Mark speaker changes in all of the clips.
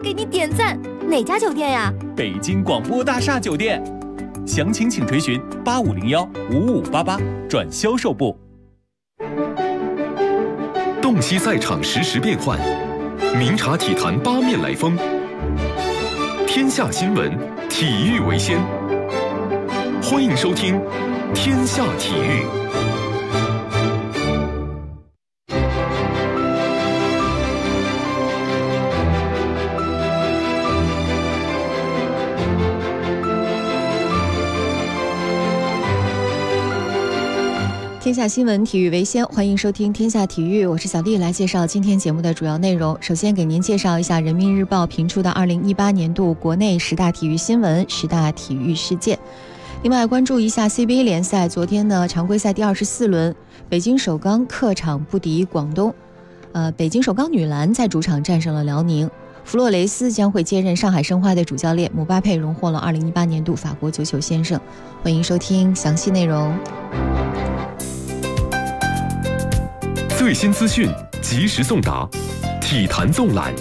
Speaker 1: 给你点赞。哪家酒店呀？
Speaker 2: 北京广播大厦酒店。详情请垂询8501-5588转销售部。
Speaker 3: 洞悉赛场实时变幻，明察体坛八面来风。天下新闻，体育为先。欢迎收听《天下体育》。
Speaker 4: 天下新闻，体育为先，欢迎收听天下体育，我是小丽，来介绍今天节目的主要内容。首先给您介绍一下人民日报评出的2018年度国内10大体育新闻、10大体育事件。另外关注一下 CBA 联赛，昨天呢常规赛第24轮，北京首钢客场不敌广东。北京首钢女篮在主场战胜了辽宁。弗洛雷斯将会接任上海申花的主教练，姆巴佩荣获了2018年度法国足球先生。欢迎收听详细内容。
Speaker 3: 最新资讯，及时送达，体坛纵览。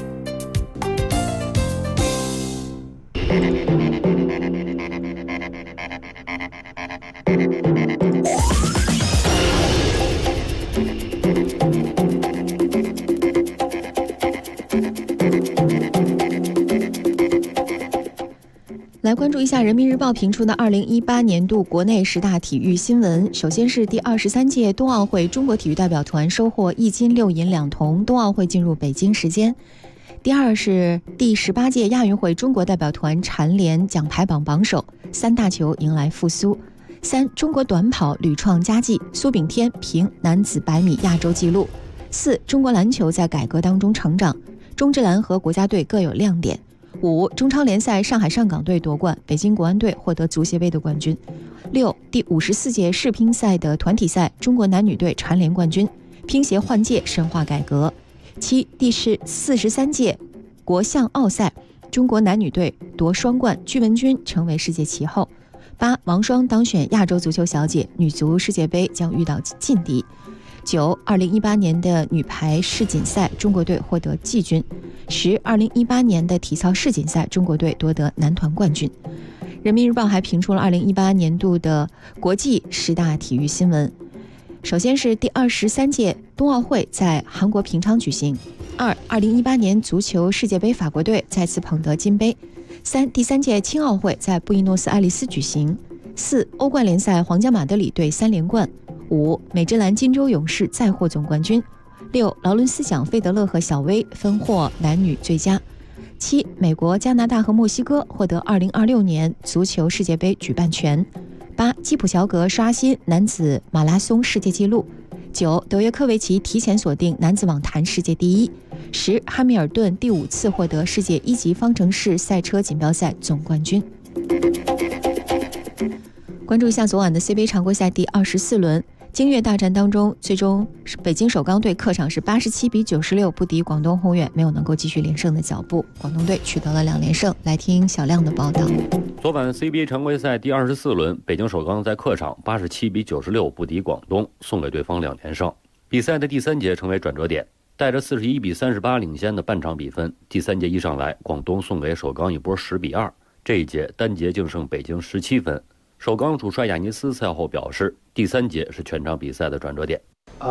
Speaker 4: 来关注一下人民日报评出的2018年度国内10大体育新闻。首先是第23届冬奥会中国体育代表团收获1金6银2铜，冬奥会进入北京时间。第二是第18届亚运会中国代表团蝉联奖牌榜榜首，3大球迎来复苏。3中国短跑屡创佳绩，苏炳添平男子100米亚洲纪录。4中国篮球在改革当中成长，中职篮和国家队各有亮点。5中超联赛上海上港队夺冠，北京国安队获得足协杯的冠军。6第54届世乒赛的团体赛，中国男女队蝉联冠军，乒协换届深化改革。7第43届国象奥赛，中国男女队夺双冠，鞠文君成为世界其后。8王霜当选亚洲足球小姐，女足世界杯将遇到劲敌。9 2018年的女排世锦赛，中国队获得季军。10 2018年的体操世锦赛，中国队夺得男团冠军。人民日报还评出了2018年度的国际10大体育新闻。首先是第23届冬奥会在韩国平昌举行。2 2018年足球世界杯，法国队再次捧得金杯。3第3届青奥会在布宜诺斯艾利斯举行。4欧冠联赛，皇家马德里队3连冠。5美职篮金州勇士再获总冠军。6劳伦斯奖，费德勒和小威分获男女最佳。7美国、加拿大和墨西哥获得2026年足球世界杯举办权。8基普乔格刷新男子马拉松世界纪录。9德约科维奇提前锁定男子网坛世界第一。10汉密尔顿第5次获得世界1级方程式赛车锦标赛总冠军。关注一下昨晚的 CBA 常规赛第24轮，京粤大战当中，最终北京首钢队客场是87比96不敌广东宏远，没有能够继续连胜的脚步，广东队取得了2连胜。来听小亮的报道。
Speaker 5: 昨晚 CBA 常规赛第24轮，北京首钢在客场87比96不敌广东，送给对方2连胜。比赛的第3节成为转折点，带着41比38领先的半场比分，第3节一上来，广东送给首钢一波10比2，这一节单节净胜北京17分。首钢主帅亚尼斯赛后表示，第3节是全场比赛的转折点。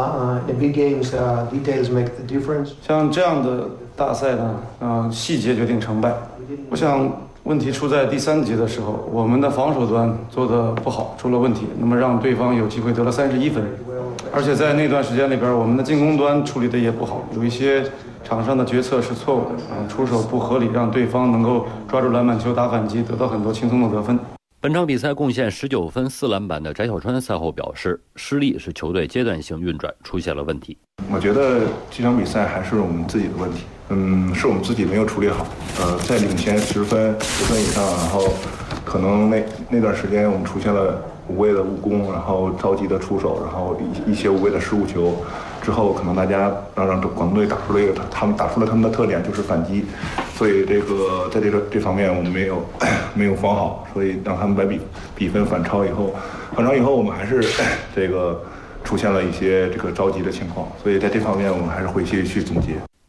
Speaker 6: 像这样的大赛呢，细节决定成败。我想问题出在第3节的时候，我们的防守端做得不好，出了问题，那么让对方有机会得了31分。而且在那段时间里边，我们的进攻端处理的也不好，有一些场上的决策是错误的，出手不合理，让对方能够抓住篮板球打反击，得到很多轻松的得分。
Speaker 5: 本场比赛贡献19分4篮板的翟小川赛后表示，失利是球队阶段性运转出现了问题。
Speaker 7: 我觉得这场比赛还是我们自己的问题，是我们自己没有处理好。在领先10分以上，然后可能那段时间我们出现了无谓的误攻，然后着急的出手，然后一些无谓的失误球。之后可能大家让广东队打出了他们的特点，就是反击，所以在这方面我们没有防好，所以让他们把比分反超以后，我们还是出现了一些着急的情况，所以在这方面我们还是回去总结。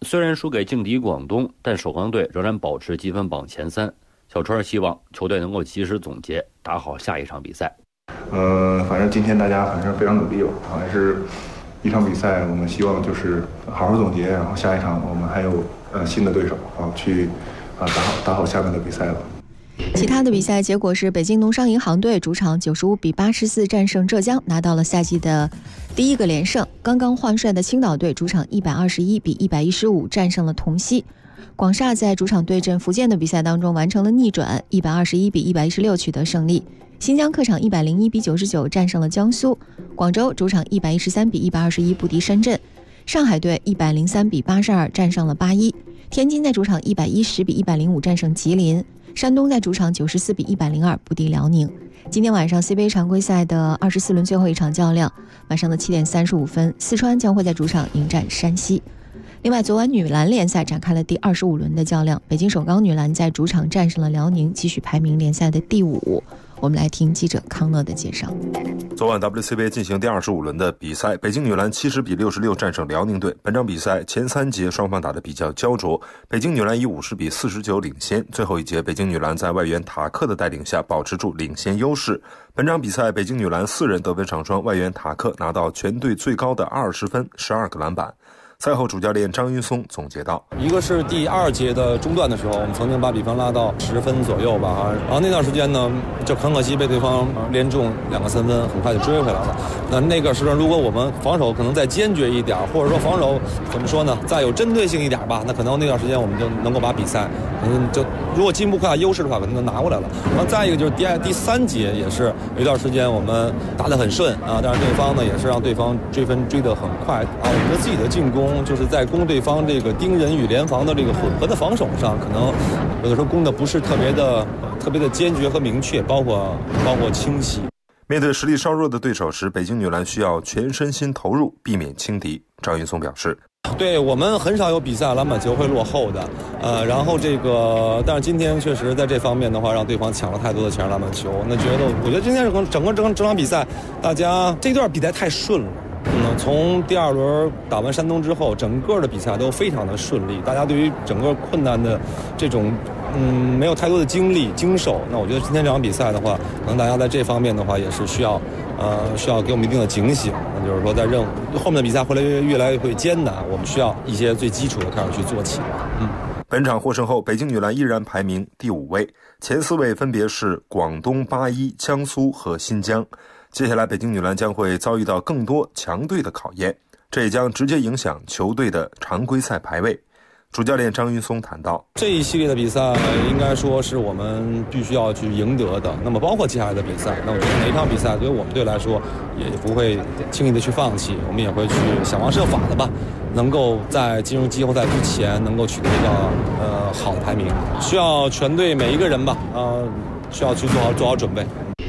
Speaker 5: 虽然输给劲敌广东，但首钢队仍然保持积分榜前3。小川希望球队能够及时总结，打好下一场比赛。
Speaker 7: 反正今天大家反正非常努力吧，还是一场比赛，我们希望就是好好总结，然后下一场我们还有新的对手去打好下面的比赛了。
Speaker 4: 其他的比赛结果是北京农商银行队主场95比84战胜浙江，拿到了赛季的第1个连胜。刚刚换帅的青岛队主场121比115战胜了同曦。广厦在主场对阵福建的比赛当中完成了逆转，121比116取得胜利。新疆客场101比99战胜了江苏。广州主场113比121不敌深圳。上海队103比82战胜了81。天津在主场110比105战胜吉林。山东在主场94比102不敌辽宁。今天晚上 CBA 常规赛的24轮最后一场较量，晚上的7点35分，四川将会在主场迎战山西。另外，昨晚女篮联赛展开了第25轮的较量，北京首钢女篮在主场战胜了辽宁，继续排名联赛的第5。我们来听记者康乐的介绍。
Speaker 8: 昨晚 WCBA 进行第25轮的比赛，北京女篮70比66战胜辽宁队。本场比赛前3节双方打得比较焦灼，北京女篮以50比49领先。最后一节，北京女篮在外援塔克的带领下保持住领先优势。本场比赛，北京女篮4人得分上双，外援塔克拿到全队最高的20分，12个篮板。赛后主教练张云松总结道，
Speaker 9: 一个是第2节的中段的时候，我们曾经把比分拉到10分左右吧，然后那段时间呢，就很可惜被对方连中2个3分，很快就追回来了。那个时候如果我们防守可能再坚决一点，或者说防守怎么说呢，再有针对性一点吧，那可能那段时间我们就能够把比赛就如果进步快优势的话，可能就拿过来了。然后再一个就是第3节也是有一段时间我们打得很顺但是对方呢也是让对方追分追得很快我们的自己的进攻就是在攻对方这个盯人与联防的这个混合的防守上，可能有的时候攻的不是特别的坚决和明确，包括清晰。
Speaker 8: 面对实力稍弱的对手时，北京女篮需要全身心投入，避免轻敌。张云松表示，
Speaker 9: 对，我们很少有比赛篮板球会落后的，然后但是今天确实在这方面的话，让对方抢了太多的前篮板球。我觉得今天整场比赛，大家这段比赛太顺了。从第2轮打完山东之后，整个的比赛都非常的顺利，大家对于整个困难的这种没有太多的经受。那我觉得今天这场比赛的话，可能大家在这方面的话也是需要给我们一定的警醒。那就是说，在后面的比赛会越来越会艰难，我们需要一些最基础的开始去做起。
Speaker 8: 本场获胜后，北京女篮依然排名第5位，前4位分别是广东、81、江苏和新疆。接下来北京女篮将会遭遇到更多强队的考验，这也将直接影响球队的常规赛排位。主教练张云松谈到，
Speaker 9: 这一系列的比赛应该说是我们必须要去赢得的，那么包括接下来的比赛，那我觉得每一场比赛对于我们队来说也不会轻易的去放弃，我们也会去想方设法的吧，能够在进入季后赛之前能够取得一个好的排名，需要全队每一个人吧需要去做好准备。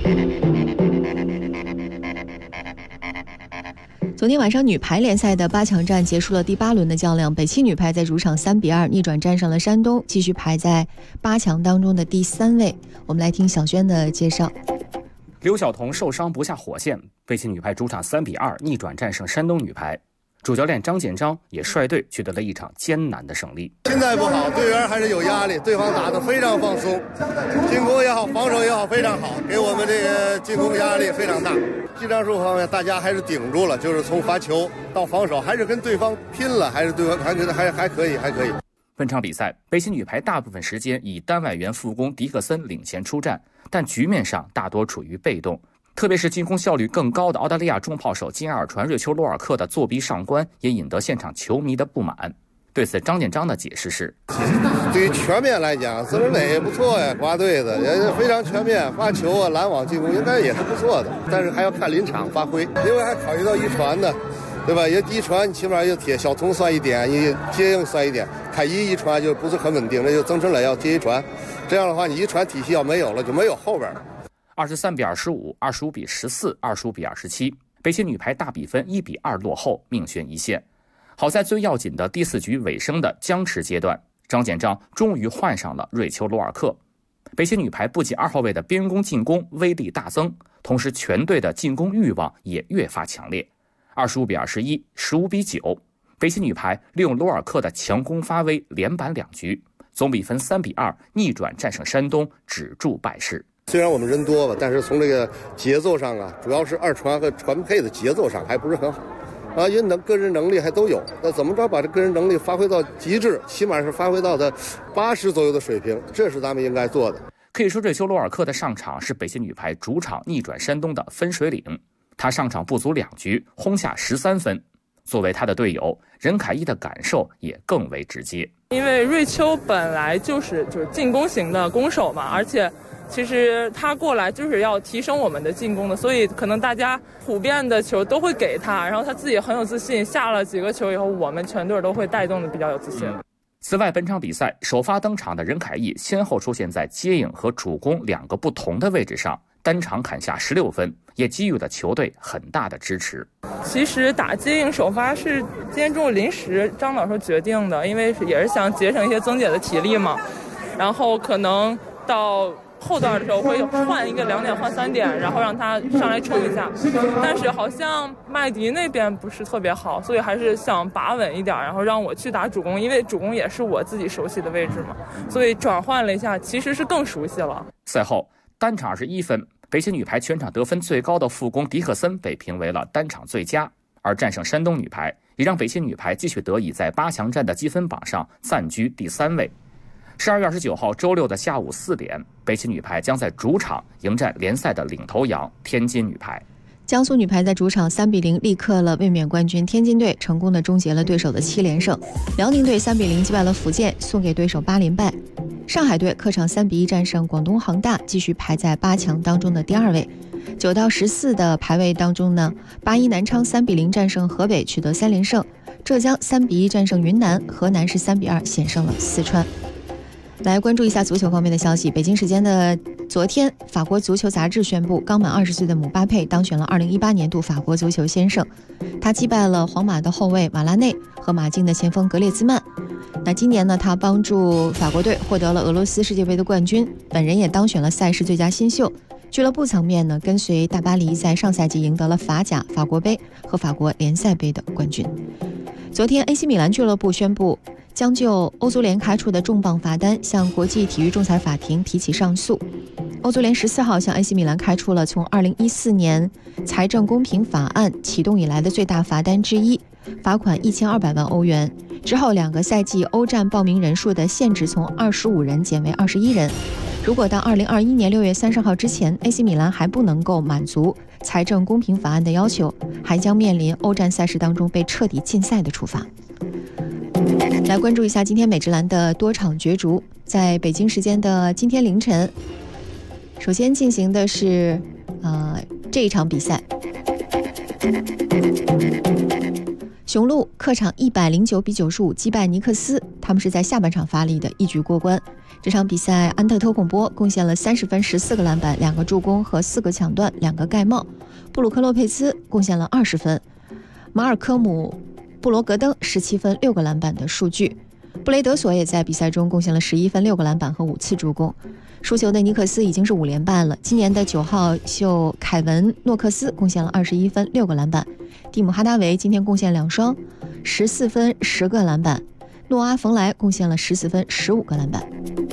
Speaker 4: 昨天晚上女排联赛的8强战结束了第8轮的较量，北汽女排在主场3比2逆转战胜了山东，继续排在8强当中的第3位。我们来听小轩的介绍。
Speaker 10: 刘晓彤受伤不下火线，北汽女排主场3比2逆转战胜山东女排。主教练张建章也率队取得了一场艰难的胜利。
Speaker 11: 现在不好，队员还是有压力，对方打得非常放松，进攻也好，防守也好，非常好，给我们这个进攻压力非常大。技战术方面，大家还是顶住了，就是从发球到防守，还是跟对方拼了，还是对方还可以。
Speaker 10: 本场比赛，北汽女排大部分时间以单外援副攻迪克森领衔出战，但局面上大多处于被动。特别是进攻效率更高的澳大利亚重炮手金埃尔传瑞秋罗尔克的作弊上官，也引得现场球迷的不满。对此，张建章的解释是：
Speaker 11: 对于全面来讲，孙春磊也不错呀，国家队的也非常全面，发球拦网进攻应该也是不错的，但是还要看临场发挥，因为还考虑到一传的，对吧？一传你起码要铁小童算一点，你接应算一点，凯一传就不是很稳定，那就曾春磊要接一传，这样的话你一传体系要没有了，就没有后边了。
Speaker 10: 23比25、25比14、25比27，北汽女排大比分1比2落后，命悬一线。好在最要紧的第4局尾声的僵持阶段，张建章终于换上了瑞秋罗尔克。北汽女排不仅2号位的边攻进攻威力大增，同时全队的进攻欲望也越发强烈。25比21、15比9， 北京女排利用罗尔克的强攻发威，连扳2局，总比分3-2逆转战胜山东，止住败势。
Speaker 11: 虽然我们人多吧，但是从这个节奏上啊，主要是二传和传配的节奏上还不是很好啊，因为个人能力还都有，那怎么着把这个人能力发挥到极致，起码是发挥到的80左右的水平，这是咱们应该做的。
Speaker 10: 可以说，这休罗尔克的上场是北京女排主场逆转山东的分水岭。他上场不足2局，轰下13分。作为他的队友，任凯一的感受也更为直接。
Speaker 12: 因为瑞秋本来就是进攻型的攻手嘛，而且其实他过来就是要提升我们的进攻的，所以可能大家普遍的球都会给他，然后他自己很有自信，下了几个球以后，我们全队都会带动的比较有自信。
Speaker 10: 此外，本场比赛首发登场的任凯毅先后出现在接应和主攻2个不同的位置上，单场砍下16分，也给予了球队很大的支持。
Speaker 12: 其实打接应首发是今天中午临时张老师决定的，因为也是想节省一些曾姐的体力嘛，然后可能到后段的时候会换一个2点换3点，然后让他上来冲一下，但是好像麦迪那边不是特别好，所以还是想把稳一点，然后让我去打主攻，因为主攻也是我自己熟悉的位置嘛，所以转换了一下，其实是更熟悉了。
Speaker 10: 赛后单场21分，北京女排全场得分最高的副攻迪克森被评为了单场最佳，而战胜山东女排也让北京女排继续得以在8强战的积分榜上暂居第3位。12月29号周六的下午4点，北京女排将在主场迎战联赛的领头羊天津女排。
Speaker 4: 江苏女排在主场3-0力克了卫冕冠军天津队，成功的终结了对手的7连胜。辽宁队3-0击败了福建，送给对手8连败。上海队客场3-1战胜广东恒大，继续排在8强当中的第2位。9到14的排位当中呢，81南昌3-0战胜河北，取得3连胜。浙江3-1战胜云南，河南是3-2险胜了四川。来关注一下足球方面的消息。北京时间的昨天，法国足球杂志宣布，刚满20岁的姆巴佩当选了2018年度法国足球先生。他击败了皇马的后卫马拉内和马竞的前锋格列兹曼。那今年呢，他帮助法国队获得了俄罗斯世界杯的冠军，本人也当选了赛事最佳新秀。俱乐部层面呢，跟随大巴黎在上赛季赢得了法甲、法国杯和法国联赛杯的冠军。昨天 AC 米兰俱乐部宣布，将就欧足联开出的重磅罚单向国际体育仲裁法庭提起上诉。欧足联14号向 AC 米兰开出了从2014年财政公平法案启动以来的最大罚单之一，罚款1200万欧元。之后2个赛季欧战报名人数的限制从25人减为21人。如果到2021年6月30号之前 AC 米兰还不能够满足财政公平法案的要求，还将面临欧战赛事当中被彻底禁赛的处罚。来关注一下今天美职篮的多场角逐。在北京时间的今天凌晨，首先进行的是这一场比赛，雄鹿客场109-95击败尼克斯，他们是在下半场发力的，一举过关。这场比赛安特托孔波贡献了30分、14个篮板、2个助攻和4个抢断、2个盖帽。布鲁克洛佩兹贡献了20分，马尔科姆布罗格登17分、6个篮板的数据。布雷德索也在比赛中贡献了11分、6个篮板和5次助攻。输球的尼克斯已经是5连败了。今年的9号秀凯文诺克斯贡献了21分、6个篮板。蒂姆哈达维今天贡献2双，14分、10个篮板。诺阿冯莱贡献了14分、15个篮板。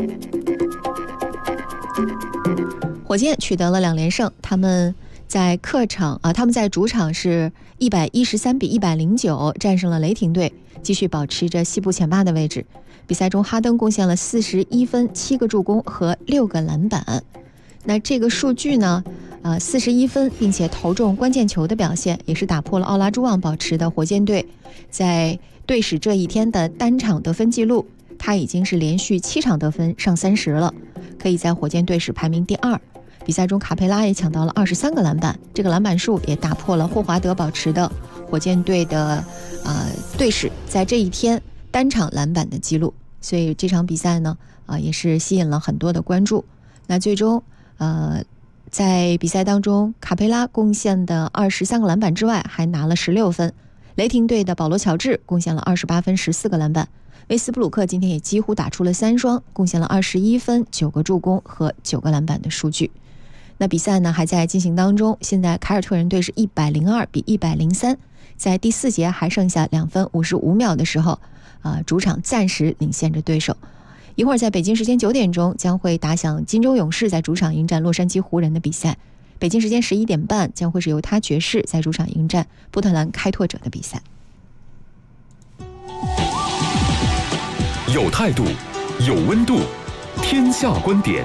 Speaker 4: 火箭取得了2连胜，他们在主场是113-109战胜了雷霆队，继续保持着西部前8的位置。比赛中哈登贡献了41分、7个助攻和6个篮板。那这个数据呢41分并且投中关键球的表现，也是打破了奥拉朱旺保持的火箭队在队史这一天的单场得分记录，他已经是连续7场得分上30了，可以在火箭队史排名第2。比赛中卡佩拉也抢到了23个篮板，这个篮板数也打破了霍华德保持的火箭队的队史在这一天单场篮板的记录。所以这场比赛呢也是吸引了很多的关注。那最终在比赛当中，卡佩拉贡献的23个篮板之外还拿了16分。雷霆队的保罗乔治贡献了28分、14个篮板。威斯布鲁克今天也几乎打出了3双，贡献了21分、9个助攻和9个篮板的数据。那比赛呢还在进行当中，现在凯尔特人队是102-103 在第4节还剩下2分55秒的时候，主场暂时领先着对手。一会儿在北京时间9点钟将会打响金州勇士在主场迎战洛杉矶湖人的比赛，北京时间11点半将会是犹他爵士在主场迎战波特兰开拓者的比赛。
Speaker 3: 有态度，有温度，天下观点。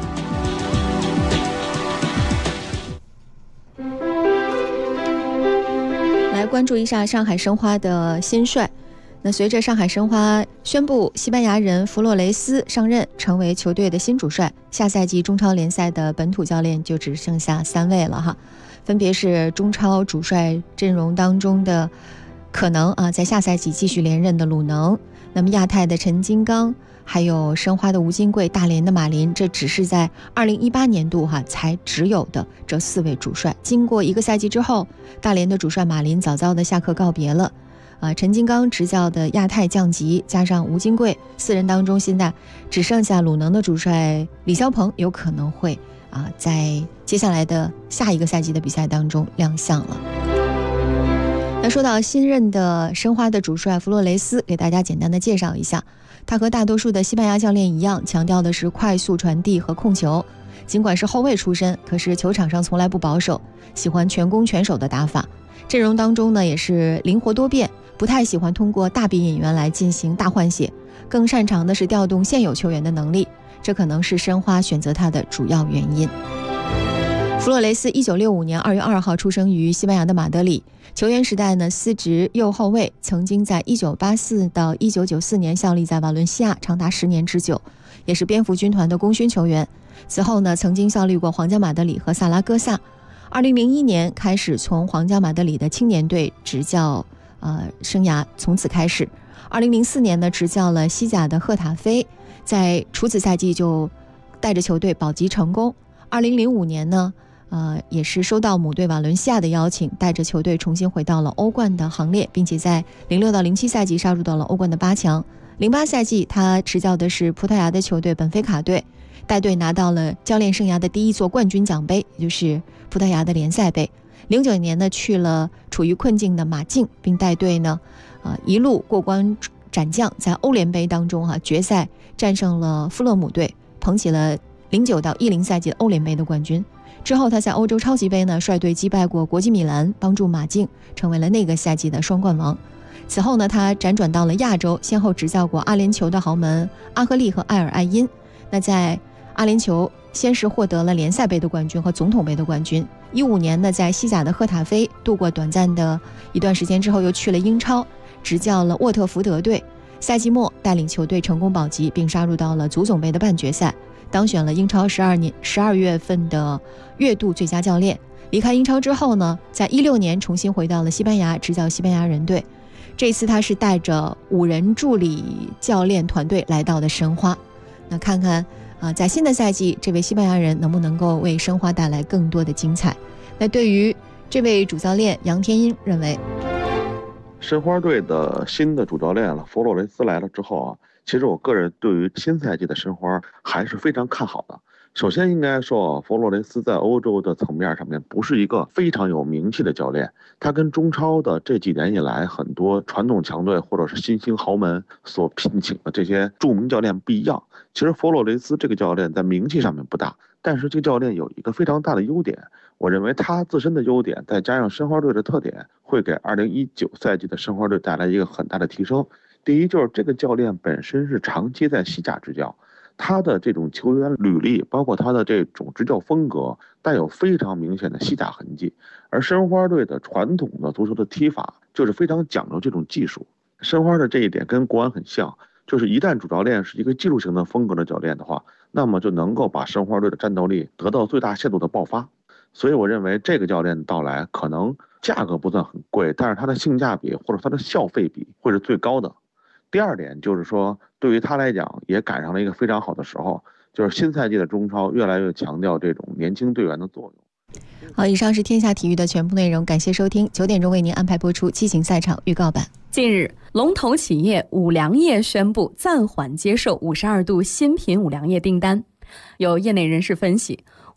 Speaker 4: 来关注一下上海申花的新帅。那随着上海申花宣布西班牙人弗洛雷斯上任成为球队的新主帅，下赛季中超联赛的本土教练就只剩下3位了哈，分别是中超主帅阵容当中的可能在下赛季继续连任的鲁能，那么亚太的陈金刚，还有申花的吴金贵，大连的马林，这只是在2018年度才只有的这4位主帅。经过1个赛季之后，大连的主帅马林早早的下课告别了。陈金刚执教的亚太降级，加上吴金贵，4人当中现在只剩下鲁能的主帅李霄鹏有可能会在接下来的下一个赛季的比赛当中亮相了。那说到新任的申花的主帅弗洛雷斯，给大家简单的介绍一下，他和大多数的西班牙教练一样，强调的是快速传递和控球。尽管是后卫出身，可是球场上从来不保守，喜欢全攻全守的打法。阵容当中呢也是灵活多变，不太喜欢通过大笔引援来进行大换血，更擅长的是调动现有球员的能力，这可能是申花选择他的主要原因。弗洛雷斯1965年2月2号出生于西班牙的马德里，球员时代呢司职右后卫，曾经在1984到1994年效力在瓦伦西亚长达10年之久，也是蝙蝠军团的功勋球员。此后呢曾经效力过皇家马德里和萨拉戈萨。2001年开始从皇家马德里的青年队执教生涯从此开始。2004年呢执教了西甲的赫塔菲，在除此赛季就带着球队保级成功。2005年呢也是收到母队瓦伦西亚的邀请，带着球队重新回到了欧冠的行列，并且在06到07赛季杀入到了欧冠的8强。08赛季他执教的是葡萄牙的球队本菲卡队，带队拿到了教练生涯的第1座冠军奖杯，也就是葡萄牙的联赛杯。09年呢去了处于困境的马竞，并带队呢一路过关斩将，在欧联杯当中决赛战胜了富勒姆队，捧起了09到10赛季的欧联杯的冠军。之后他在欧洲超级杯呢率队击败过国际米兰，帮助马竞成为了那个赛季的双冠王。此后呢他辗转到了亚洲，先后执教过阿联酋的豪门阿赫利和埃尔艾因。那在阿联酋先是获得了联赛杯的冠军和总统杯的冠军。15年呢在西甲的赫塔菲度过短暂的一段时间之后，又去了英超执教了沃特福德队，赛季末带领球队成功保级，并杀入到了足总杯的半决赛，当选了英超12月份的月度最佳教练。离开英超之后呢，在16年重新回到了西班牙执教西班牙人队，这次他是带着5人助理教练团队来到的申花。那看看在新的赛季这位西班牙人能不能够为申花带来更多的精彩。那对于这位主教练杨天英认为，
Speaker 13: 申花队的新的主教练弗洛雷斯来了之后其实我个人对于新赛季的申花还是非常看好的。首先应该说，弗洛雷斯在欧洲的层面上面不是一个非常有名气的教练，他跟中超的这几年以来很多传统强队或者是新兴豪门所聘请的这些著名教练不一样。其实弗洛雷斯这个教练在名气上面不大，但是这个教练有一个非常大的优点，我认为他自身的优点再加上申花队的特点，会给2019赛季的申花队带来一个很大的提升。第一就是这个教练本身是长期在西甲执教，他的这种球员履历，包括他的这种执教风格，带有非常明显的西甲痕迹。而申花队的传统的足球的踢法就是非常讲究这种技术。申花的这一点跟国安很像，就是一旦主教练是一个技术型的风格的教练的话，那么就能够把申花队的战斗力得到最大限度的爆发。所以我认为这个教练的到来可能价格不算很贵，但是他的性价比或者他的消费比会是最高的。第二点就是说，对于他来讲也赶上了一个非常好的时候，就是新赛季的中超越来越强调这种年轻队员的作用。
Speaker 4: 好，以上是天下体育的全部内容，感谢收听。9点钟为您安排播出骑行赛场预告版。
Speaker 14: 近日，龙头企业五粮液宣布暂缓接受52度新品五粮液订单。有业内人士分析，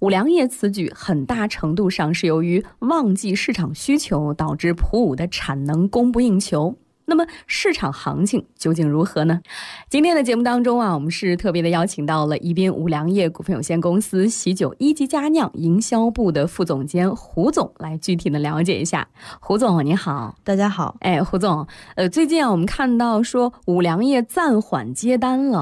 Speaker 14: 五粮液此举很大程度上是由于旺季市场需求导致普五的产能供不应求。那么市场行情究竟如何呢？今天的节目当中我们是特别的邀请到了宜宾五粮液股份有限公司喜酒一级佳酿营销部的副总监胡总来具体的了解一下。胡总你好。
Speaker 15: 大家好。
Speaker 14: 胡总，最近我们看到说五粮液暂缓接单了。